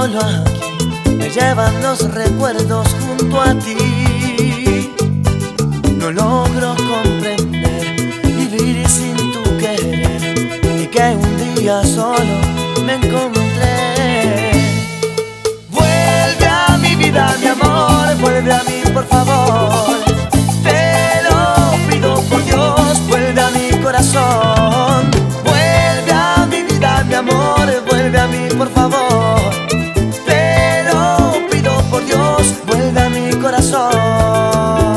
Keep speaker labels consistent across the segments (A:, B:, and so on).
A: solo aquí me llevan los recuerdos junto a ti. No logro comprender vivir sin tu querer y que un día solo me encontré. Vuelve a mi vida, mi amor, vuelve a mí, por favor. Te lo pido por Dios, vuelve a mi corazón. Vuelve a mi vida, mi amor, vuelve a mí, por favor. Te lo pido por Dios, vuelve a mi corazón.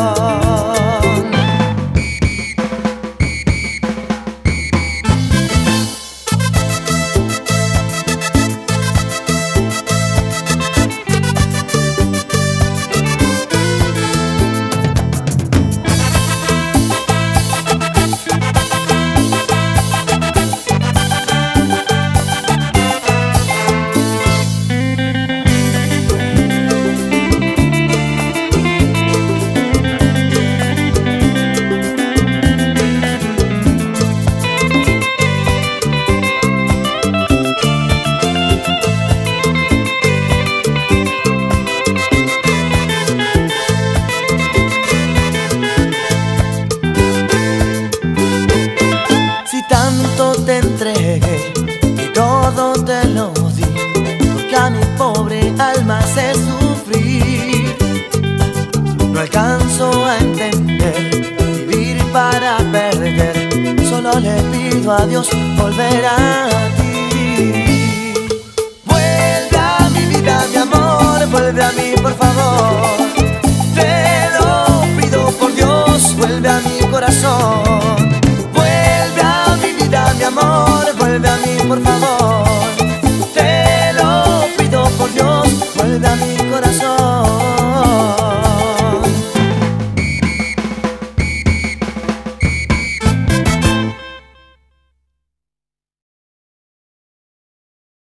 A: Tanto te entregué y todo te lo di, porque a mi pobre alma hace sufrir. No alcanzo a entender vivir para perder, solo le pido a Dios volver a ti. Vuelve a mi vida, mi amor, vuelve a mí, por favor. Te lo pido por Dios, vuelve a mi corazón.